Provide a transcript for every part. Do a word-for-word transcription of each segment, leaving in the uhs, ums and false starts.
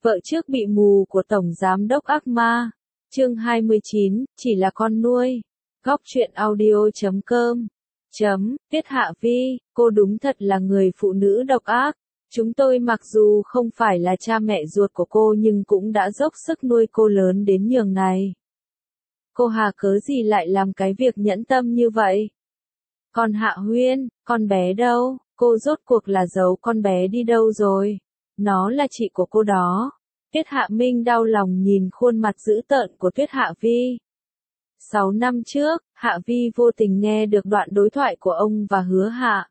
Vợ trước bị mù của Tổng Giám đốc ác ma. Chương hai mươi chín, chỉ là con nuôi. Góc truyện audio chấm com. Chấm, Tiết Hạ Vi, cô đúng thật là người phụ nữ độc ác. Chúng tôi mặc dù không phải là cha mẹ ruột của cô nhưng cũng đã dốc sức nuôi cô lớn đến nhường này. Cô hà cớ gì lại làm cái việc nhẫn tâm như vậy? Còn Hạ Huyên, con bé đâu? Cô rốt cuộc là giấu con bé đi đâu rồi? Nó là chị của cô đó. Tiết Hạ Minh đau lòng nhìn khuôn mặt dữ tợn của Tiết Hạ Vi. Sáu năm trước, Hạ Vi vô tình nghe được đoạn đối thoại của ông và Hứa Hạ.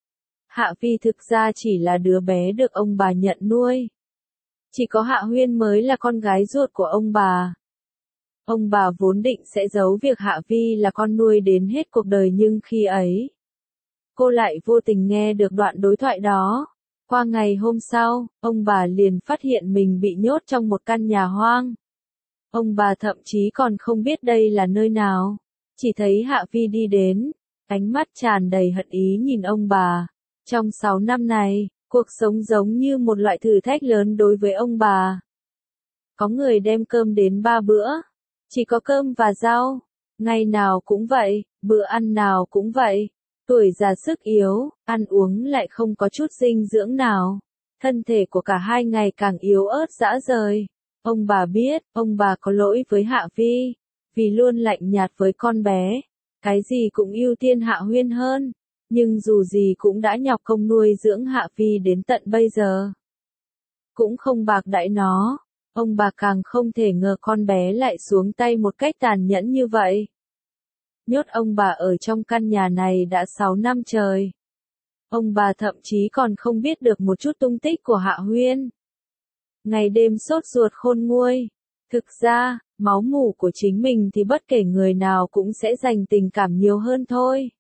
Hạ Vi thực ra chỉ là đứa bé được ông bà nhận nuôi. Chỉ có Hạ Huyên mới là con gái ruột của ông bà. Ông bà vốn định sẽ giấu việc Hạ Vi là con nuôi đến hết cuộc đời nhưng khi ấy, cô lại vô tình nghe được đoạn đối thoại đó. Qua ngày hôm sau, ông bà liền phát hiện mình bị nhốt trong một căn nhà hoang. Ông bà thậm chí còn không biết đây là nơi nào. Chỉ thấy Hạ Vi đi đến, ánh mắt tràn đầy hận ý nhìn ông bà. Trong sáu năm này, cuộc sống giống như một loại thử thách lớn đối với ông bà. Có người đem cơm đến ba bữa. Chỉ có cơm và rau. Ngày nào cũng vậy, bữa ăn nào cũng vậy. Tuổi già sức yếu, ăn uống lại không có chút dinh dưỡng nào. Thân thể của cả hai ngày càng yếu ớt rã rời. Ông bà biết, ông bà có lỗi với Hạ Vi, vì luôn lạnh nhạt với con bé. Cái gì cũng ưu tiên Hạ Huyên hơn. Nhưng dù gì cũng đã nhọc công nuôi dưỡng Hạ Vi đến tận bây giờ. Cũng không bạc đãi nó. Ông bà càng không thể ngờ con bé lại xuống tay một cách tàn nhẫn như vậy. Nhốt ông bà ở trong căn nhà này đã sáu năm trời. Ông bà thậm chí còn không biết được một chút tung tích của Hạ Huyên. Ngày đêm sốt ruột khôn nguôi. Thực ra, máu mủ của chính mình thì bất kể người nào cũng sẽ dành tình cảm nhiều hơn thôi.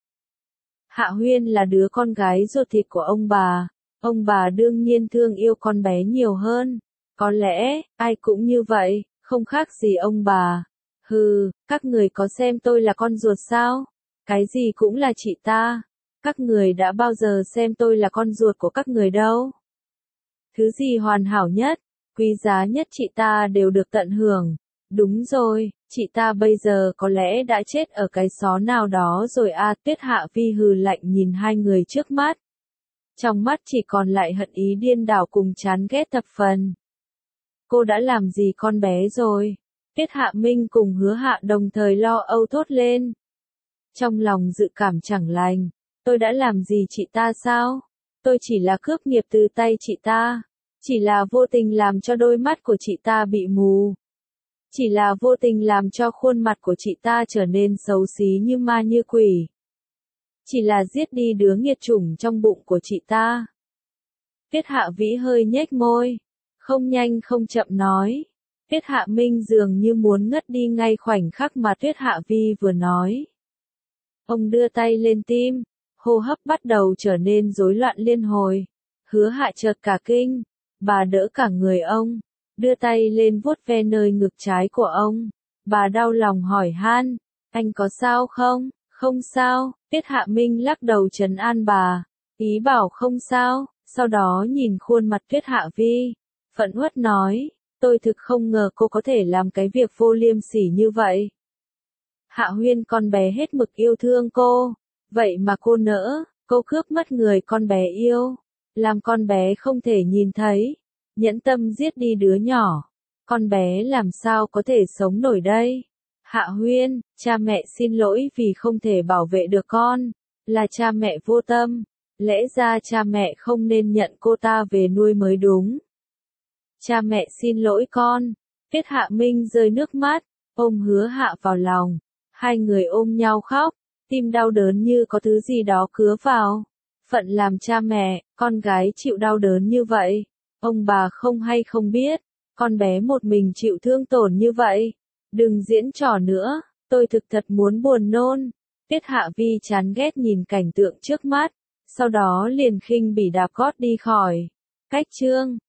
Hạ Huyên là đứa con gái ruột thịt của ông bà. Ông bà đương nhiên thương yêu con bé nhiều hơn. Có lẽ, ai cũng như vậy, không khác gì ông bà. Hừ, các người có xem tôi là con ruột sao? Cái gì cũng là chị ta. Các người đã bao giờ xem tôi là con ruột của các người đâu? Thứ gì hoàn hảo nhất, quý giá nhất chị ta đều được tận hưởng. Đúng rồi, chị ta bây giờ có lẽ đã chết ở cái xó nào đó rồi à. Tiết Hạ Vi hừ lạnh nhìn hai người trước mắt. Trong mắt chỉ còn lại hận ý điên đảo cùng chán ghét thập phần. Cô đã làm gì con bé rồi? Tiết Hạ Minh cùng Hứa Hạ đồng thời lo âu thốt lên. Trong lòng dự cảm chẳng lành. Tôi đã làm gì chị ta sao? Tôi chỉ là cướp nghiệp từ tay chị ta. Chỉ là vô tình làm cho đôi mắt của chị ta bị mù. Chỉ là vô tình làm cho khuôn mặt của chị ta trở nên xấu xí như ma như quỷ. Chỉ là giết đi đứa nghiệt chủng trong bụng của chị ta. Tiết Hạ Vĩ hơi nhếch môi. Không nhanh không chậm nói. Tiết Hạ Minh dường như muốn ngất đi ngay khoảnh khắc mà Tiết Hạ Vi vừa nói. Ông đưa tay lên tim, hô hấp bắt đầu trở nên rối loạn liên hồi. Hứa Hạ chợt cả kinh, bà đỡ cả người ông, đưa tay lên vuốt ve nơi ngực trái của ông. Bà đau lòng hỏi han, anh có sao không? Không sao, Tiết Hạ Minh lắc đầu trấn an bà, ý bảo không sao, sau đó nhìn khuôn mặt Tiết Hạ Vi, phẫn uất nói. Tôi thực không ngờ cô có thể làm cái việc vô liêm sỉ như vậy. Hạ Huyên con bé hết mực yêu thương cô. Vậy mà cô nỡ, cô cướp mất người con bé yêu. Làm con bé không thể nhìn thấy. Nhẫn tâm giết đi đứa nhỏ. Con bé làm sao có thể sống nổi đây? Hạ Huyên, cha mẹ xin lỗi vì không thể bảo vệ được con. Là cha mẹ vô tâm. Lẽ ra cha mẹ không nên nhận cô ta về nuôi mới đúng. Cha mẹ xin lỗi con. Tiết Hạ Minh rơi nước mắt, ôm Hứa Hạ vào lòng. Hai người ôm nhau khóc, tim đau đớn như có thứ gì đó cứa vào. Phận làm cha mẹ, con gái chịu đau đớn như vậy. Ông bà không hay không biết, con bé một mình chịu thương tổn như vậy. Đừng diễn trò nữa, tôi thực thật muốn buồn nôn. Tiết Hạ Vi chán ghét nhìn cảnh tượng trước mắt, sau đó liền khinh bỉ đạp gót đi khỏi. Cách chương